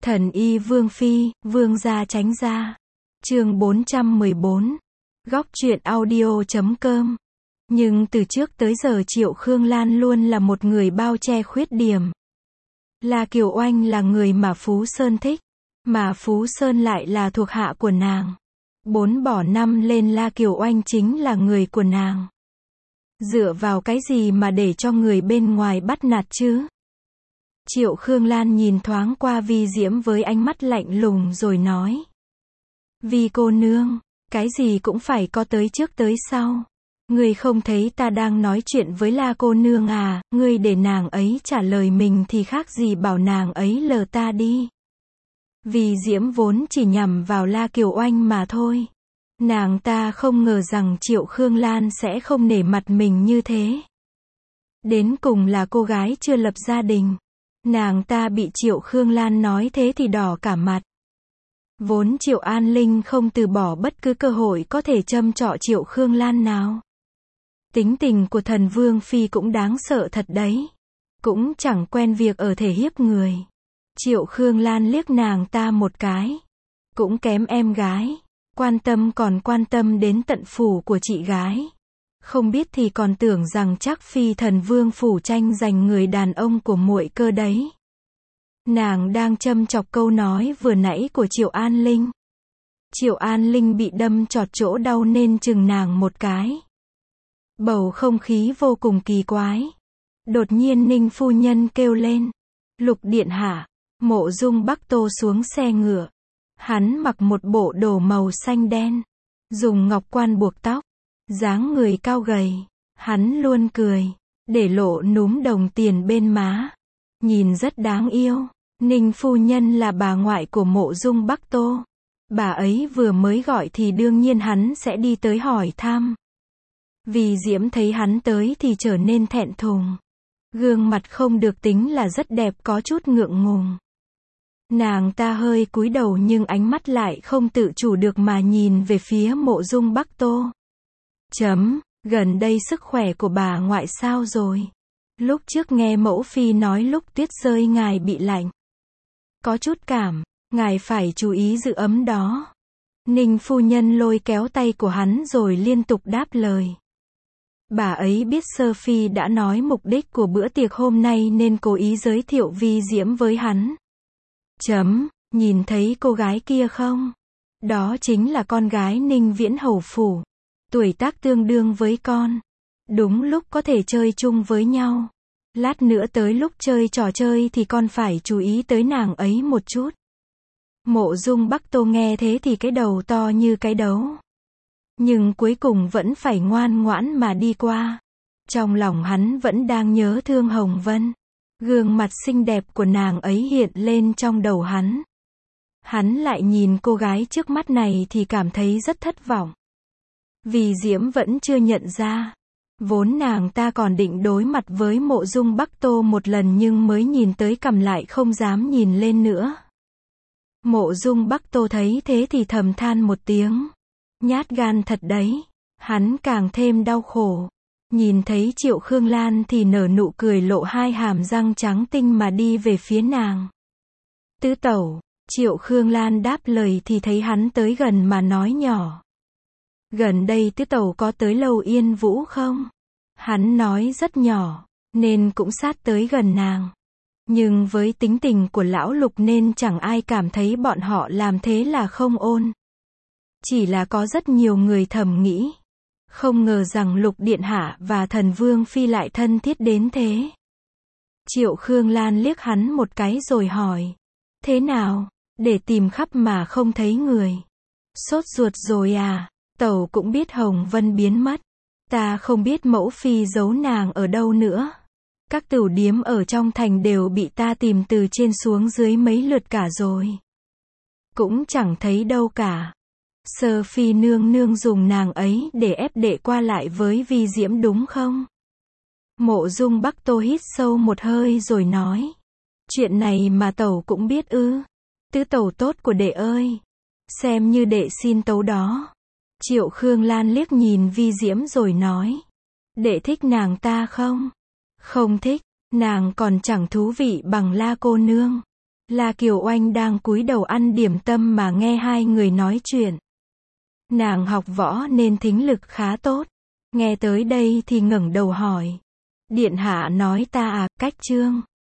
Thần y Vương Phi, Vương gia tránh ra. Chương 414. Góc truyện audio.com. Nhưng từ trước tới giờ Triệu Khương Lan luôn là một người bao che khuyết điểm. La Kiều Oanh là người mà Phú Sơn thích, mà Phú Sơn lại là thuộc hạ của nàng. 4 bỏ 5 lên La Kiều Oanh chính là người của nàng. Dựa vào cái gì mà để cho người bên ngoài bắt nạt chứ? Triệu Khương Lan nhìn thoáng qua Vi Diễm với ánh mắt lạnh lùng rồi nói. Vi cô nương, cái gì cũng phải có tới trước tới sau. Ngươi không thấy ta đang nói chuyện với La cô nương à, ngươi để nàng ấy trả lời mình thì khác gì bảo nàng ấy lờ ta đi. Vi Diễm vốn chỉ nhằm vào La Kiều Oanh mà thôi. Nàng ta không ngờ rằng Triệu Khương Lan sẽ không nể mặt mình như thế. Đến cùng là cô gái chưa lập gia đình. Nàng ta bị Triệu Khương Lan nói thế thì đỏ cả mặt. Vốn Triệu An Linh không từ bỏ bất cứ cơ hội có thể châm chọ Triệu Khương Lan nào. Tính tình của thần Vương Phi cũng đáng sợ thật đấy. Cũng chẳng quen việc ở thể hiếp người. Triệu Khương Lan liếc nàng ta một cái. Cũng kém em gái. Quan tâm còn quan tâm đến tận phủ của chị gái. Không biết thì còn tưởng rằng chắc Phi thần Vương phủ tranh giành người đàn ông của muội cơ đấy. Nàng đang châm chọc câu nói vừa nãy của Triệu An Linh. Triệu An Linh bị đâm chọt chỗ đau nên chừng nàng một cái. Bầu không khí vô cùng kỳ quái. Đột nhiên Ninh phu nhân kêu lên. Lục điện hạ. Mộ Dung Bắc Tô xuống xe ngựa. Hắn mặc một bộ đồ màu xanh đen. Dùng ngọc quan buộc tóc. Dáng người cao gầy. Hắn luôn cười. Để lộ núm đồng tiền bên má. Nhìn rất đáng yêu. Ninh phu nhân là bà ngoại của Mộ Dung Bắc Tô. Bà ấy vừa mới gọi thì đương nhiên hắn sẽ đi tới hỏi thăm. Vì Diễm thấy hắn tới thì trở nên thẹn thùng. Gương mặt không được tính là rất đẹp, có chút ngượng ngùng. Nàng ta hơi cúi đầu nhưng ánh mắt lại không tự chủ được mà nhìn về phía Mộ Dung Bắc Tô. Gần đây sức khỏe của bà ngoại sao rồi? Lúc trước nghe mẫu phi nói lúc tuyết rơi ngài bị lạnh. Có chút cảm, ngài phải chú ý giữ ấm đó. Ninh phu nhân lôi kéo tay của hắn rồi liên tục đáp lời. Bà ấy biết Sơ Phi đã nói mục đích của bữa tiệc hôm nay nên cố ý giới thiệu Vi Diễm với hắn. Nhìn thấy cô gái kia không? Đó chính là con gái Ninh Viễn hầu phủ. Tuổi tác tương đương với con. Đúng lúc có thể chơi chung với nhau. Lát nữa tới lúc chơi trò chơi thì con phải chú ý tới nàng ấy một chút. Mộ Dung Bắc Tô nghe thế thì cái đầu to như cái đấu. Nhưng cuối cùng vẫn phải ngoan ngoãn mà đi qua. Trong lòng hắn vẫn đang nhớ thương Hồng Vân. Gương mặt xinh đẹp của nàng ấy hiện lên trong đầu hắn. Hắn lại nhìn cô gái trước mắt này thì cảm thấy rất thất vọng. Vì Diễm vẫn chưa nhận ra. Vốn nàng ta còn định đối mặt với Mộ Dung Bắc Tô một lần nhưng mới nhìn tới cằm lại không dám nhìn lên nữa. Mộ Dung Bắc Tô thấy thế thì thầm than một tiếng. Nhát gan thật đấy. Hắn càng thêm đau khổ. Nhìn thấy Triệu Khương Lan thì nở nụ cười lộ hai hàm răng trắng tinh mà đi về phía nàng. Tứ tẩu. Triệu Khương Lan đáp lời thì thấy hắn tới gần mà nói nhỏ. Gần đây tứ tẩu có tới Lầu Yên Vũ không? Hắn nói rất nhỏ, nên cũng sát tới gần nàng. Nhưng với tính tình của lão Lục nên chẳng ai cảm thấy bọn họ làm thế là không ôn. Chỉ là có rất nhiều người thầm nghĩ. Không ngờ rằng Lục Điện Hạ và thần Vương Phi lại thân thiết đến thế. Triệu Khương Lan liếc hắn một cái rồi hỏi. Thế nào? Để tìm khắp mà không thấy người. Sốt ruột rồi à? Tẩu cũng biết Hồng Vân biến mất. Ta không biết mẫu phi giấu nàng ở đâu nữa. Các tửu điếm ở trong thành đều bị ta tìm từ trên xuống dưới mấy lượt cả rồi. Cũng chẳng thấy đâu cả. Sơ Phi nương nương dùng nàng ấy để ép đệ qua lại với Vi Diễm đúng không? Mộ Dung Bắc Tô hít sâu một hơi rồi nói. Chuyện này mà tẩu cũng biết ư? Tứ tẩu tốt của đệ ơi. Xem như đệ xin tấu đó. Triệu Khương Lan liếc nhìn Vi Diễm rồi nói. Đệ thích nàng ta không? Không thích, nàng còn chẳng thú vị bằng La cô nương. La Kiều Oanh đang cúi đầu ăn điểm tâm mà nghe hai người nói chuyện. Nàng học võ nên thính lực khá tốt. Nghe tới đây thì ngẩng đầu hỏi. Điện hạ nói ta à, cách chương.